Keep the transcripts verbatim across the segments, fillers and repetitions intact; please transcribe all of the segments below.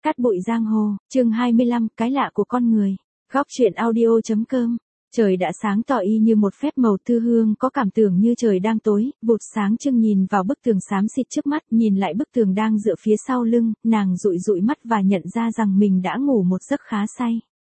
Cát bụi giang hồ, chương hai mươi lăm, cái lạ của con người. Góc truyện audio.com. Trời đã sáng tỏ y như một phép màu. Thư Hương có cảm tưởng như trời đang tối, vụt sáng trưng nhìn vào bức tường xám xịt trước mắt, nhìn lại bức tường đang dựa phía sau lưng, nàng dụi dụi mắt và nhận ra rằng mình đã ngủ một giấc khá say.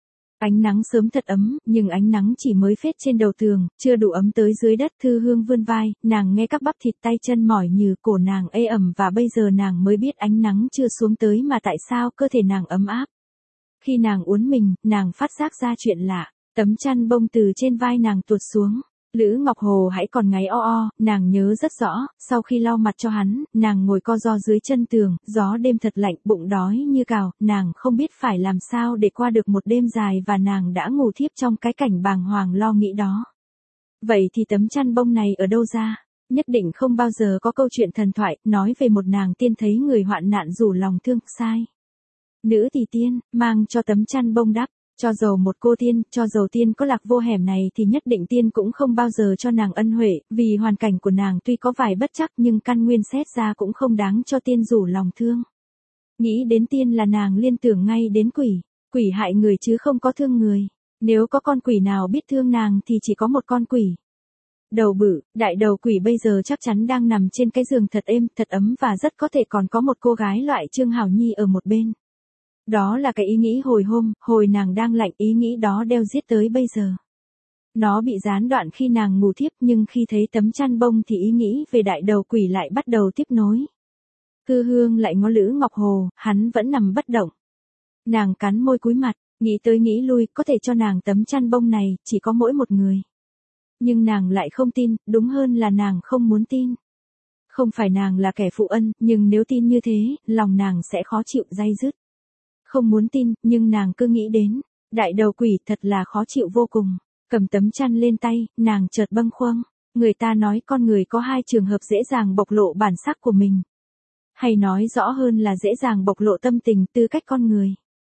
Ánh nắng sớm thật ấm, nhưng ánh nắng chỉ mới phết trên đầu tường, chưa đủ ấm tới dưới đất. Thư Hương vươn vai, nàng nghe các bắp thịt tay chân mỏi nhừ, cổ nàng ê ẩm và bây giờ nàng mới biết ánh nắng chưa xuống tới mà tại sao cơ thể nàng ấm áp. Khi nàng uốn mình, nàng phát giác ra chuyện lạ, tấm chăn bông từ trên vai nàng tuột xuống. Lữ Ngọc Hồ hãy còn ngáy o o, nàng nhớ rất rõ, sau khi lau mặt cho hắn, nàng ngồi co ro dưới chân tường, gió đêm thật lạnh, bụng đói như cào, nàng không biết phải làm sao để qua được một đêm dài và nàng đã ngủ thiếp trong cái cảnh bàng hoàng lo nghĩ đó. Vậy thì tấm chăn bông này ở đâu ra? Nhất định không bao giờ có câu chuyện thần thoại, nói về một nàng tiên thấy người hoạn nạn rủ lòng thương, sai. Nữ thì tiên, mang cho tấm chăn bông đắp. Cho dầu một cô tiên, cho dầu tiên có lạc vô hẻm này thì nhất định tiên cũng không bao giờ cho nàng ân huệ, vì hoàn cảnh của nàng tuy có vài bất chắc nhưng căn nguyên xét ra cũng không đáng cho tiên rủ lòng thương. Nghĩ đến tiên là nàng liên tưởng ngay đến quỷ, quỷ hại người chứ không có thương người. Nếu có con quỷ nào biết thương nàng thì chỉ có một con quỷ. Đầu bự, đại đầu quỷ bây giờ chắc chắn đang nằm trên cái giường thật êm, thật ấm và rất có thể còn có một cô gái loại Trương Hảo Nhi ở một bên. Đó là cái ý nghĩ hồi hôm, hồi nàng đang lạnh, ý nghĩ đó đeo giết tới bây giờ. Nó bị gián đoạn khi nàng ngủ thiếp nhưng khi thấy tấm chăn bông thì ý nghĩ về đại đầu quỷ lại bắt đầu tiếp nối. Thư Hương lại ngó Lữ Ngọc Hồ, hắn vẫn nằm bất động. Nàng cắn môi cúi mặt, nghĩ tới nghĩ lui, có thể cho nàng tấm chăn bông này, chỉ có mỗi một người. Nhưng nàng lại không tin, đúng hơn là nàng không muốn tin. Không phải nàng là kẻ phụ ân, nhưng nếu tin như thế, lòng nàng sẽ khó chịu day dứt. Không muốn tin, nhưng nàng cứ nghĩ đến, đại đầu quỷ thật là khó chịu vô cùng. Cầm tấm chăn lên tay, nàng chợt bâng khuâng. Người ta nói con người có hai trường hợp dễ dàng bộc lộ bản sắc của mình. Hay nói rõ hơn là dễ dàng bộc lộ tâm tình, tư cách con người.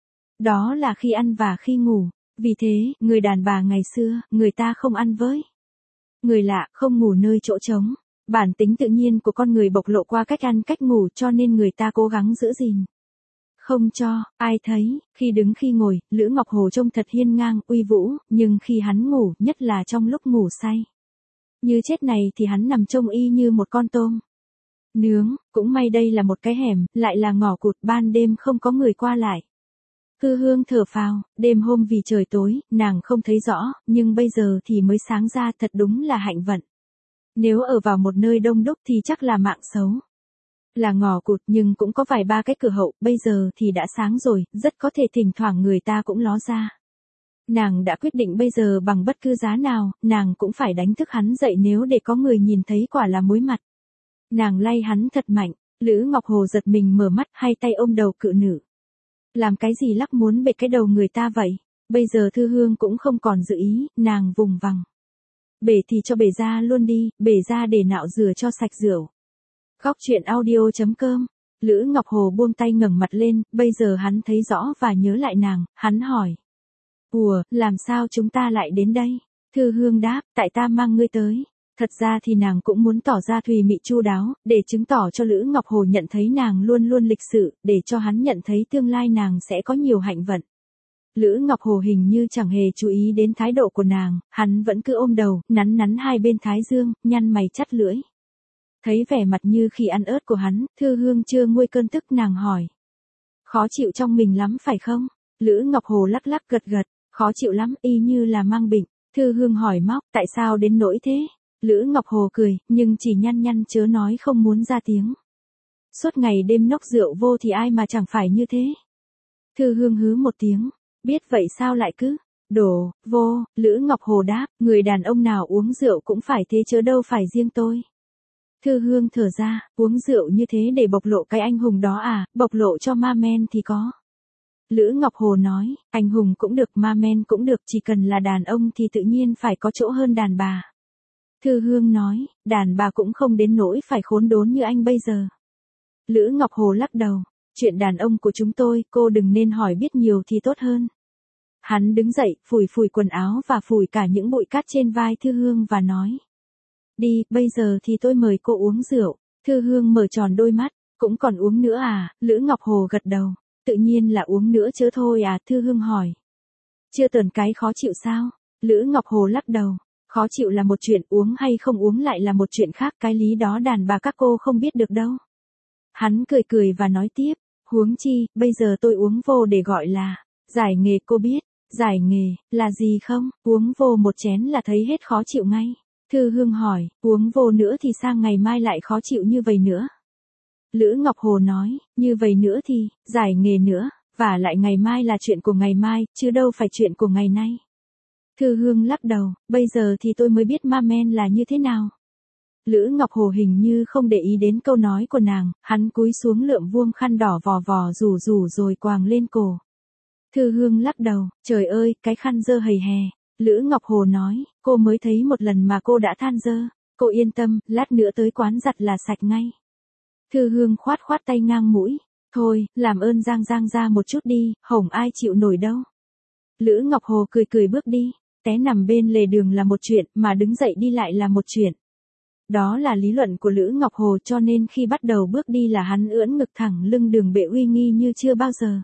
Đó là khi ăn và khi ngủ. Vì thế, người đàn bà ngày xưa, người ta không ăn với người lạ, không ngủ nơi chỗ trống. Bản tính tự nhiên của con người bộc lộ qua cách ăn cách ngủ cho nên người ta cố gắng giữ gìn. Không cho ai thấy, khi đứng khi ngồi, Lữ Ngọc Hồ trông thật hiên ngang, uy vũ, nhưng khi hắn ngủ, nhất là trong lúc ngủ say. Như chết này thì hắn nằm trông y như một con tôm nướng, cũng may đây là một cái hẻm, lại là ngõ cụt, ban đêm không có người qua lại. Thư Hương thở phào, đêm hôm vì trời tối, nàng không thấy rõ, nhưng bây giờ thì mới sáng ra, thật đúng là hạnh vận. Nếu ở vào một nơi đông đúc thì chắc là mạng xấu. Là ngõ cụt nhưng cũng có vài ba cái cửa hậu, bây giờ thì đã sáng rồi, rất có thể thỉnh thoảng người ta cũng ló ra. Nàng đã quyết định bây giờ bằng bất cứ giá nào, nàng cũng phải đánh thức hắn dậy nếu để có người nhìn thấy quả là muối mặt. Nàng lay hắn thật mạnh, Lữ Ngọc Hồ giật mình mở mắt, hai tay ôm đầu cự nữ. Làm cái gì lắc muốn bể cái đầu người ta vậy? Bây giờ Thư Hương cũng không còn dự ý, nàng vùng vằng. Bể thì cho bể ra luôn đi, bể ra để nạo rửa cho sạch rượu. Góc truyện audio.com. Lữ Ngọc Hồ buông tay ngẩng mặt lên, bây giờ hắn thấy rõ và nhớ lại nàng, hắn hỏi. Ủa, làm sao chúng ta lại đến đây? Thư Hương đáp, tại ta mang ngươi tới. Thật ra thì nàng cũng muốn tỏ ra thùy mị chu đáo, để chứng tỏ cho Lữ Ngọc Hồ nhận thấy nàng luôn luôn lịch sự, để cho hắn nhận thấy tương lai nàng sẽ có nhiều hạnh vận. Lữ Ngọc Hồ hình như chẳng hề chú ý đến thái độ của nàng, hắn vẫn cứ ôm đầu, nắn nắn hai bên thái dương, nhăn mày chắt lưỡi. Thấy vẻ mặt như khi ăn ớt của hắn, Thư Hương chưa nguôi cơn tức nàng hỏi. Khó chịu trong mình lắm phải không? Lữ Ngọc Hồ lắc lắc gật gật, khó chịu lắm, y như là mang bệnh. Thư Hương hỏi móc, tại sao đến nỗi thế? Lữ Ngọc Hồ cười, nhưng chỉ nhăn nhăn chớ nói không muốn ra tiếng. Suốt ngày đêm nốc rượu vô thì ai mà chẳng phải như thế? Thư Hương hứ một tiếng, biết vậy sao lại cứ đổ vô? Lữ Ngọc Hồ đáp, người đàn ông nào uống rượu cũng phải thế chớ đâu phải riêng tôi. Thư Hương thở ra, uống rượu như thế để bộc lộ cái anh hùng đó à, bộc lộ cho ma men thì có. Lữ Ngọc Hồ nói, anh hùng cũng được, ma men cũng được, chỉ cần là đàn ông thì tự nhiên phải có chỗ hơn đàn bà. Thư Hương nói, đàn bà cũng không đến nỗi phải khốn đốn như anh bây giờ. Lữ Ngọc Hồ lắc đầu, chuyện đàn ông của chúng tôi, cô đừng nên hỏi biết nhiều thì tốt hơn. Hắn đứng dậy, phủi phủi quần áo và phủi cả những bụi cát trên vai Thư Hương và nói. Đi, bây giờ thì tôi mời cô uống rượu. Thư Hương mở tròn đôi mắt, cũng còn uống nữa à? Lữ Ngọc Hồ gật đầu. tự nhiên là uống nữa chớ thôi à, Thư Hương hỏi. Chưa tờn cái khó chịu sao? Lữ Ngọc Hồ lắc đầu. Khó chịu là một chuyện, uống hay không uống lại là một chuyện khác, cái lý đó đàn bà các cô không biết được đâu. Hắn cười cười và nói tiếp, huống chi, bây giờ tôi uống vô để gọi là giải nghề, cô biết, giải nghề, là gì không? Uống vô một chén là thấy hết khó chịu ngay. Thư Hương hỏi, uống vô nữa thì sang ngày mai lại khó chịu như vậy nữa. Lữ Ngọc Hồ nói, như vậy nữa thì, giải nghề nữa, và lại ngày mai là chuyện của ngày mai, chứ đâu phải chuyện của ngày nay. Thư Hương lắc đầu, bây giờ thì tôi mới biết ma men là như thế nào. Lữ Ngọc Hồ hình như không để ý đến câu nói của nàng, hắn cúi xuống lượm vuông khăn đỏ vò vò rủ rủ rồi quàng lên cổ. Thư Hương lắc đầu, trời ơi, cái khăn dơ hầy hè. Lữ Ngọc Hồ nói, cô mới thấy một lần mà cô đã than dơ, cô yên tâm, lát nữa tới quán giặt là sạch ngay. Thư Hương khoát khoát tay ngang mũi, thôi, làm ơn giang giang ra một chút đi, hổng ai chịu nổi đâu. Lữ Ngọc Hồ cười cười bước đi, té nằm bên lề đường là một chuyện, mà đứng dậy đi lại là một chuyện. Đó là lý luận của Lữ Ngọc Hồ, cho nên khi bắt đầu bước đi là hắn ưỡn ngực thẳng lưng đường bệ uy nghi như chưa bao giờ.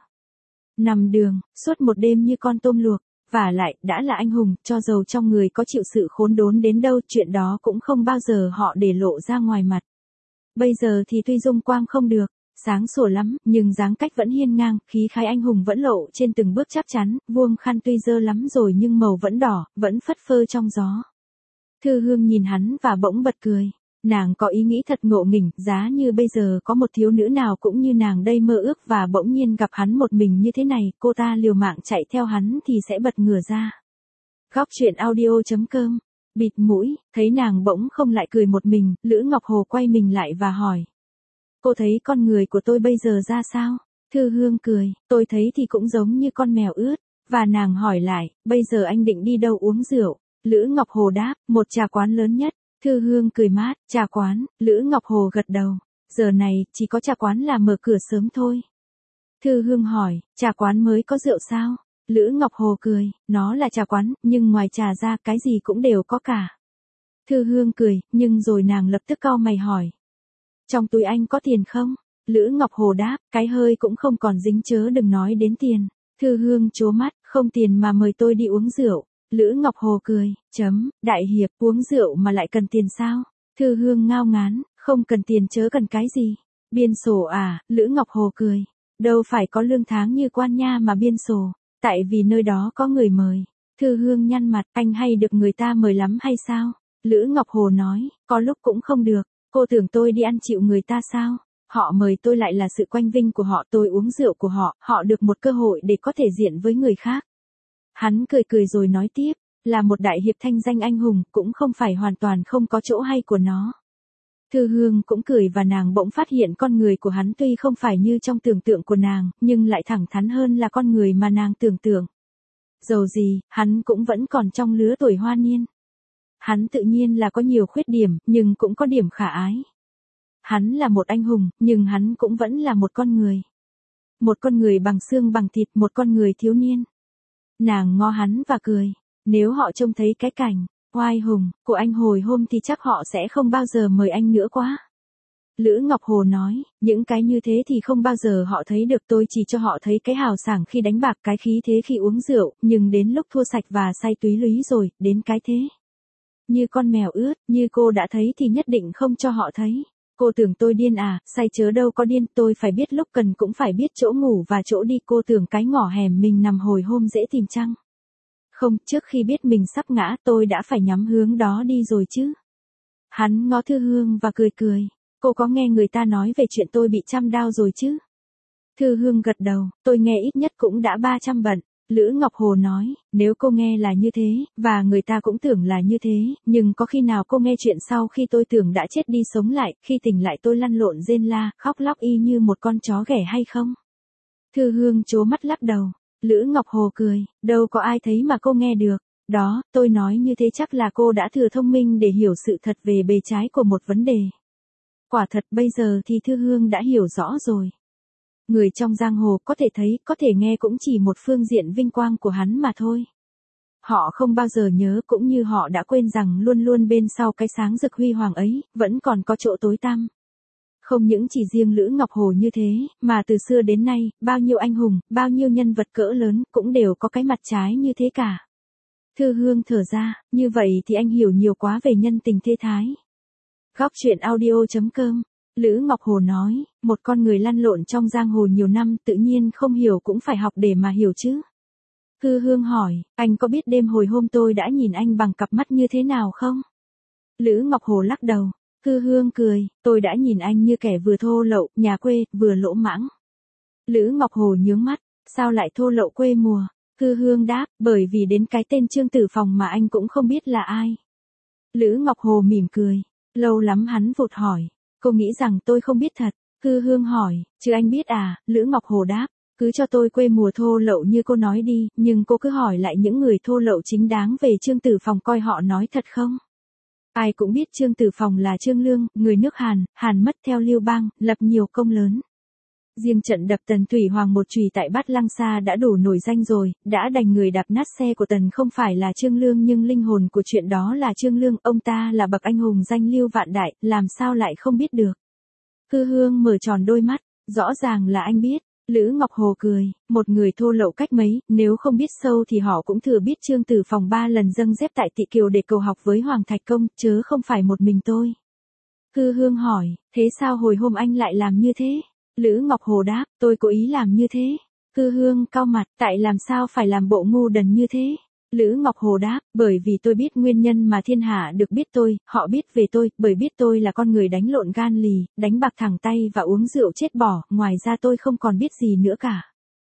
Nằm đường, suốt một đêm như con tôm luộc, vả lại, đã là anh hùng, cho dầu trong người có chịu sự khốn đốn đến đâu, chuyện đó cũng không bao giờ họ để lộ ra ngoài mặt. Bây giờ thì tuy dung quang không được, sáng sủa lắm, nhưng dáng cách vẫn hiên ngang, khí khái anh hùng vẫn lộ trên từng bước chắc chắn, vuông khăn tuy dơ lắm rồi nhưng màu vẫn đỏ, vẫn phất phơ trong gió. Thư Hương nhìn hắn và bỗng bật cười. Nàng có ý nghĩ thật ngộ nghĩnh, giá như bây giờ có một thiếu nữ nào cũng như nàng đây mơ ước và bỗng nhiên gặp hắn một mình như thế này, cô ta liều mạng chạy theo hắn thì sẽ bật ngửa ra. Góc truyện audio chấm com, bịt mũi, thấy nàng bỗng không lại cười một mình, Lữ Ngọc Hồ quay mình lại và hỏi. Cô thấy con người của tôi bây giờ ra sao? Thư Hương cười, tôi thấy thì cũng giống như con mèo ướt, và nàng hỏi lại, bây giờ anh định đi đâu uống rượu? Lữ Ngọc Hồ đáp, một trà quán lớn nhất. Thư Hương cười mát, trà quán, Lữ Ngọc Hồ gật đầu, giờ này, chỉ có trà quán là mở cửa sớm thôi. Thư Hương hỏi, trà quán mới có rượu sao? Lữ Ngọc Hồ cười, nó là trà quán, nhưng ngoài trà ra cái gì cũng đều có cả. Thư Hương cười, nhưng rồi nàng lập tức cau mày hỏi. Trong túi anh có tiền không? Lữ Ngọc Hồ đáp, cái hơi cũng không còn dính chớ đừng nói đến tiền. Thư Hương trố mắt, không tiền mà mời tôi đi uống rượu. Lữ Ngọc Hồ cười, chấm, đại hiệp uống rượu mà lại cần tiền sao? Thư Hương ngao ngán, không cần tiền chớ cần cái gì? Biên sổ à? Lữ Ngọc Hồ cười, đâu phải có lương tháng như quan nha mà biên sổ, tại vì nơi đó có người mời. Thư Hương nhăn mặt, anh hay được người ta mời lắm hay sao? Lữ Ngọc Hồ nói, có lúc cũng không được, cô tưởng tôi đi ăn chịu người ta sao? Họ mời tôi lại là sự quanh vinh của họ, tôi uống rượu của họ, họ được một cơ hội để có thể diện với người khác. Hắn cười cười rồi nói tiếp, là một đại hiệp thanh danh anh hùng, cũng không phải hoàn toàn không có chỗ hay của nó. Thư Hương cũng cười và nàng bỗng phát hiện con người của hắn tuy không phải như trong tưởng tượng của nàng, nhưng lại thẳng thắn hơn là con người mà nàng tưởng tượng. Dầu gì, hắn cũng vẫn còn trong lứa tuổi hoa niên. Hắn tự nhiên là có nhiều khuyết điểm, nhưng cũng có điểm khả ái. Hắn là một anh hùng, nhưng hắn cũng vẫn là một con người. Một con người bằng xương bằng thịt, một con người thiếu niên. Nàng ngó hắn và cười, nếu họ trông thấy cái cảnh, oai hùng, của anh hồi hôm thì chắc họ sẽ không bao giờ mời anh nữa quá. Lữ Ngọc Hồ nói, những cái như thế thì không bao giờ họ thấy được, tôi chỉ cho họ thấy cái hào sảng khi đánh bạc, cái khí thế khi uống rượu, nhưng đến lúc thua sạch và say túy lúy rồi, đến cái thế. Như con mèo ướt, như cô đã thấy thì nhất định không cho họ thấy. Cô tưởng tôi điên à, say chớ đâu có điên, tôi phải biết lúc cần cũng phải biết chỗ ngủ và chỗ đi, cô tưởng cái ngõ hẻm mình nằm hồi hôm dễ tìm chăng? Không, trước khi biết mình sắp ngã tôi đã phải nhắm hướng đó đi rồi chứ. Hắn ngó Thư Hương và cười cười, cô có nghe người ta nói về chuyện tôi bị trăm đao rồi chứ? Thư Hương gật đầu, tôi nghe ít nhất cũng đã ba trăm bận. Lữ Ngọc Hồ nói, nếu cô nghe là như thế, và người ta cũng tưởng là như thế, nhưng có khi nào cô nghe chuyện sau khi tôi tưởng đã chết đi sống lại, khi tỉnh lại tôi lăn lộn rên la, khóc lóc y như một con chó ghẻ hay không? Thư Hương trố mắt lắc đầu. Lữ Ngọc Hồ cười, đâu có ai thấy mà cô nghe được. Đó, tôi nói như thế chắc là cô đã thừa thông minh để hiểu sự thật về bề trái của một vấn đề. Quả thật bây giờ thì Thư Hương đã hiểu rõ rồi. Người trong giang hồ có thể thấy, có thể nghe cũng chỉ một phương diện vinh quang của hắn mà thôi. Họ không bao giờ nhớ cũng như họ đã quên rằng luôn luôn bên sau cái sáng rực huy hoàng ấy, vẫn còn có chỗ tối tăm. Không những chỉ riêng Lữ Ngọc Hồ như thế, mà từ xưa đến nay, bao nhiêu anh hùng, bao nhiêu nhân vật cỡ lớn, cũng đều có cái mặt trái như thế cả. Thư Hương thở ra, như vậy thì anh hiểu nhiều quá về nhân tình thế thái. Góc truyện audio.com, Lữ Ngọc Hồ nói, một con người lăn lộn trong giang hồ nhiều năm tự nhiên không hiểu cũng phải học để mà hiểu chứ. Thư Hương hỏi, anh có biết đêm hồi hôm tôi đã nhìn anh bằng cặp mắt như thế nào không? Lữ Ngọc Hồ lắc đầu. Thư Hương cười, tôi đã nhìn anh như kẻ vừa thô lậu, nhà quê, vừa lỗ mãng. Lữ Ngọc Hồ nhướng mắt, sao lại thô lậu quê mùa? Thư Hương đáp, bởi vì đến cái tên Trương Tử Phòng mà anh cũng không biết là ai. Lữ Ngọc Hồ mỉm cười, lâu lắm hắn vụt hỏi, cô nghĩ rằng tôi không biết thật. Thư Hương hỏi, chứ anh biết à? Lữ Ngọc Hồ đáp, cứ cho tôi quê mùa thô lậu như cô nói đi, nhưng cô cứ hỏi lại những người thô lậu chính đáng về Trương Tử Phòng coi họ nói thật không? Ai cũng biết Trương Tử Phòng là Trương Lương, người nước Hàn, Hàn mất theo Lưu Bang, lập nhiều công lớn. Riêng trận đập Tần Thủy Hoàng một chùy tại Bát Lăng Sa đã đủ nổi danh rồi, đã đành người đạp nát xe của Tần không phải là Trương Lương nhưng linh hồn của chuyện đó là Trương Lương, ông ta là bậc anh hùng danh lưu vạn đại, làm sao lại không biết được. Thư Hương mở tròn đôi mắt, rõ ràng là anh biết. Lữ Ngọc Hồ cười, một người thô lậu cách mấy, nếu không biết sâu thì họ cũng thừa biết Trương Tử Phòng ba lần dâng dép tại Tị Kiều để cầu học với Hoàng Thạch Công, chớ không phải một mình tôi. Thư Hương hỏi, thế sao hồi hôm anh lại làm như thế? Lữ Ngọc Hồ đáp, tôi cố ý làm như thế. Thư Hương cau mặt, tại làm sao phải làm bộ ngu đần như thế? Lữ Ngọc Hồ đáp, bởi vì tôi biết nguyên nhân mà thiên hạ được biết tôi, họ biết về tôi, bởi biết tôi là con người đánh lộn gan lì, đánh bạc thẳng tay và uống rượu chết bỏ, ngoài ra tôi không còn biết gì nữa cả.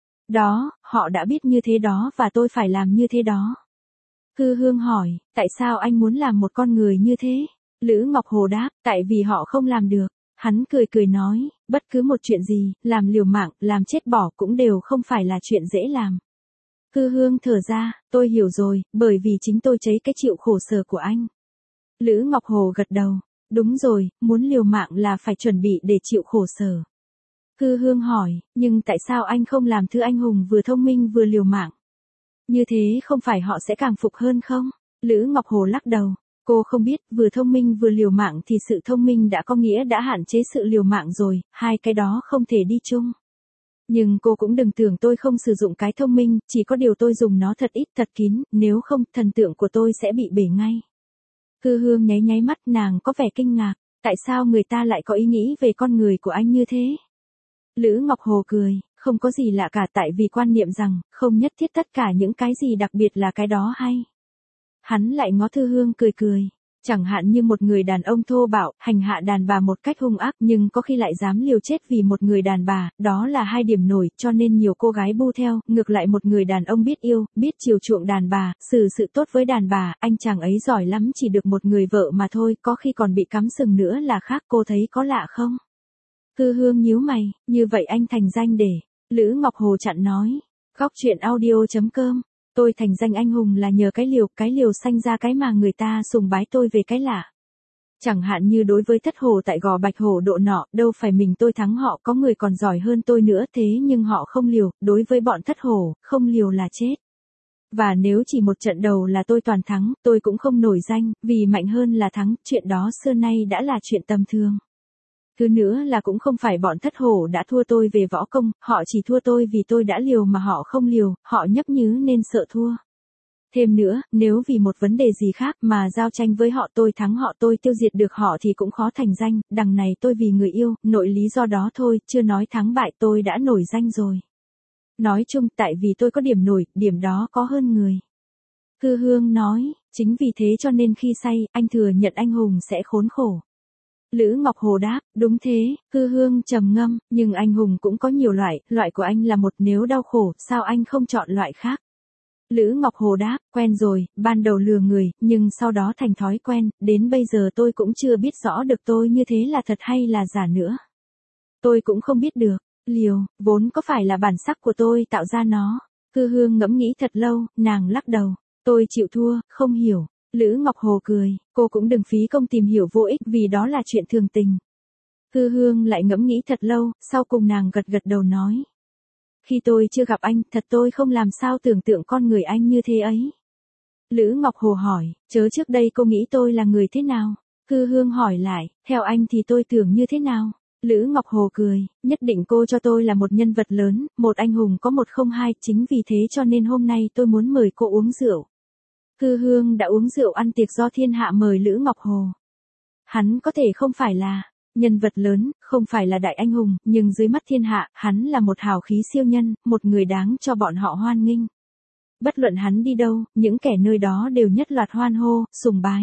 Đó, họ đã biết như thế đó và tôi phải làm như thế đó. Thư Hương hỏi, tại sao anh muốn làm một con người như thế? Lữ Ngọc Hồ đáp, tại vì họ không làm được. Hắn cười cười nói, bất cứ một chuyện gì, làm liều mạng, làm chết bỏ cũng đều không phải là chuyện dễ làm. Thư Hương thở ra, tôi hiểu rồi, bởi vì chính tôi thấy cái chịu khổ sở của anh. Lữ Ngọc Hồ gật đầu, đúng rồi, muốn liều mạng là phải chuẩn bị để chịu khổ sở. Thư Hương hỏi, nhưng tại sao anh không làm thứ anh hùng vừa thông minh vừa liều mạng? Như thế không phải họ sẽ càng phục hơn không? Lữ Ngọc Hồ lắc đầu, cô không biết, vừa thông minh vừa liều mạng thì sự thông minh đã có nghĩa đã hạn chế sự liều mạng rồi, hai cái đó không thể đi chung. Nhưng cô cũng đừng tưởng tôi không sử dụng cái thông minh, chỉ có điều tôi dùng nó thật ít thật kín, nếu không, thần tượng của tôi sẽ bị bể ngay. Thư Hương nháy nháy mắt, nàng có vẻ kinh ngạc, tại sao người ta lại có ý nghĩ về con người của anh như thế? Lữ Ngọc Hồ cười, không có gì lạ cả, tại vì quan niệm rằng, không nhất thiết tất cả những cái gì đặc biệt là cái đó hay. Hắn lại ngó Thư Hương cười cười. Chẳng hạn như một người đàn ông thô bạo, hành hạ đàn bà một cách hung ác nhưng có khi lại dám liều chết vì một người đàn bà, đó là hai điểm nổi cho nên nhiều cô gái bu theo, ngược lại một người đàn ông biết yêu, biết chiều chuộng đàn bà, xử sự tốt với đàn bà, anh chàng ấy giỏi lắm chỉ được một người vợ mà thôi, có khi còn bị cắm sừng nữa là khác, cô thấy có lạ không? Thư Hương nhíu mày, như vậy anh thành danh để, Lữ Ngọc Hồ chặn nói, góc truyện audio.com. Tôi thành danh anh hùng là nhờ cái liều, cái liều sanh ra cái mà người ta sùng bái tôi về cái lạ. Chẳng hạn như đối với thất hổ tại Gò Bạch Hổ độ nọ, đâu phải mình tôi thắng họ, có người còn giỏi hơn tôi nữa, thế nhưng họ không liều, đối với bọn thất hổ, không liều là chết. Và nếu chỉ một trận đầu là tôi toàn thắng, tôi cũng không nổi danh, vì mạnh hơn là thắng, chuyện đó xưa nay đã là chuyện tầm thường. Thứ nữa là cũng không phải bọn thất hổ đã thua tôi về võ công, họ chỉ thua tôi vì tôi đã liều mà họ không liều, họ nhấp nhứ nên sợ thua. Thêm nữa, nếu vì một vấn đề gì khác mà giao tranh với họ tôi thắng họ tôi tiêu diệt được họ thì cũng khó thành danh, đằng này tôi vì người yêu, nội lý do đó thôi, chưa nói thắng bại tôi đã nổi danh rồi. Nói chung tại vì tôi có điểm nổi, điểm đó có hơn người. Thư Hương nói, chính vì thế cho nên khi say, anh thừa nhận anh hùng sẽ khốn khổ. Lữ Ngọc Hồ đáp, đúng thế, Thư Hương trầm ngâm, nhưng anh hùng cũng có nhiều loại, loại của anh là một, nếu đau khổ, sao anh không chọn loại khác? Lữ Ngọc Hồ đáp, quen rồi, ban đầu lừa người, nhưng sau đó thành thói quen, đến bây giờ tôi cũng chưa biết rõ được tôi như thế là thật hay là giả nữa. Tôi cũng không biết được, liều, vốn có phải là bản sắc của tôi tạo ra nó. Thư Hương ngẫm nghĩ thật lâu, nàng lắc đầu, tôi chịu thua, không hiểu. Lữ Ngọc Hồ cười, cô cũng đừng phí công tìm hiểu vô ích vì đó là chuyện thường tình. Thư Hương lại ngẫm nghĩ thật lâu, sau cùng nàng gật gật đầu nói. Khi tôi chưa gặp anh, thật tôi không làm sao tưởng tượng con người anh như thế ấy. Lữ Ngọc Hồ hỏi, chớ trước đây cô nghĩ tôi là người thế nào? Thư Hương hỏi lại, theo anh thì tôi tưởng như thế nào? Lữ Ngọc Hồ cười, nhất định cô cho tôi là một nhân vật lớn, một anh hùng có một không hai, chính vì thế cho nên hôm nay tôi muốn mời cô uống rượu. Thư Hương đã uống rượu ăn tiệc do thiên hạ mời Lữ Ngọc Hồ. Hắn có thể không phải là nhân vật lớn, không phải là đại anh hùng, nhưng dưới mắt thiên hạ, hắn là một hào khí siêu nhân, một người đáng cho bọn họ hoan nghênh. Bất luận hắn đi đâu, những kẻ nơi đó đều nhất loạt hoan hô, sùng bái.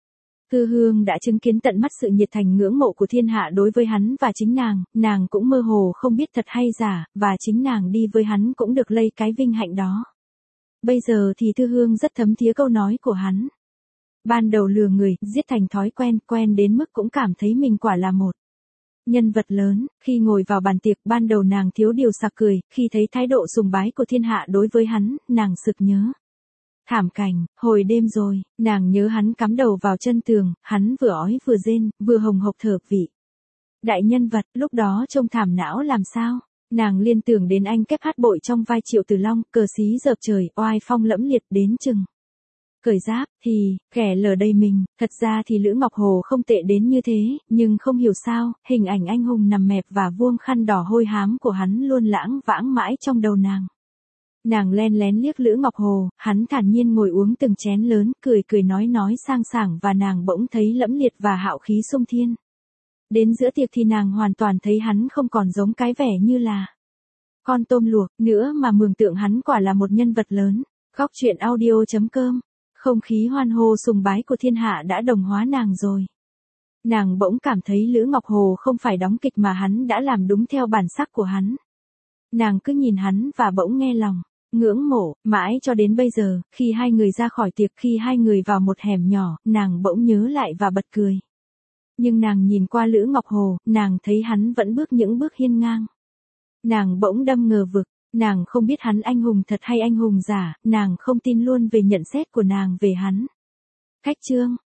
Thư Hương đã chứng kiến tận mắt sự nhiệt thành ngưỡng mộ của thiên hạ đối với hắn và chính nàng, nàng cũng mơ hồ không biết thật hay giả, và chính nàng đi với hắn cũng được lây cái vinh hạnh đó. Bây giờ thì Thư Hương rất thấm thía câu nói của hắn. Ban đầu lừa người, giết thành thói quen, quen đến mức cũng cảm thấy mình quả là một nhân vật lớn. Khi ngồi vào bàn tiệc, ban đầu nàng thiếu điều sặc cười, khi thấy thái độ sùng bái của thiên hạ đối với hắn, nàng sực nhớ thảm cảnh, hồi đêm rồi, nàng nhớ hắn cắm đầu vào chân tường, hắn vừa ói vừa rên, vừa hồng hộc thở vị. Đại nhân vật, lúc đó trông thảm não làm sao? Nàng liên tưởng đến anh kép hát bội trong vai Triệu Tử Long, cờ xí dợp trời, oai phong lẫm liệt đến chừng cởi giáp, thì, kẻ lờ đầy mình, thật ra thì Lữ Ngọc Hồ không tệ đến như thế, nhưng không hiểu sao, hình ảnh anh hùng nằm mẹp và vuông khăn đỏ hôi hám của hắn luôn lãng vãng mãi trong đầu nàng. Nàng len lén liếc Lữ Ngọc Hồ, hắn thản nhiên ngồi uống từng chén lớn, cười cười nói nói sang sảng và nàng bỗng thấy lẫm liệt và hạo khí sung thiên. Đến giữa tiệc thì nàng hoàn toàn thấy hắn không còn giống cái vẻ như là con tôm luộc nữa mà mường tượng hắn quả là một nhân vật lớn. Góc truyện audio chấm com. Không khí hoan hô sùng bái của thiên hạ đã đồng hóa nàng rồi. Nàng bỗng cảm thấy Lữ Ngọc Hồ không phải đóng kịch mà hắn đã làm đúng theo bản sắc của hắn. Nàng cứ nhìn hắn và bỗng nghe lòng ngưỡng mộ, mãi cho đến bây giờ, khi hai người ra khỏi tiệc, khi hai người vào một hẻm nhỏ, nàng bỗng nhớ lại và bật cười. Nhưng nàng nhìn qua Lữ Ngọc Hồ, nàng thấy hắn vẫn bước những bước hiên ngang. Nàng bỗng đâm ngờ vực, nàng không biết hắn anh hùng thật hay anh hùng giả, nàng không tin luôn về nhận xét của nàng về hắn. Khách chương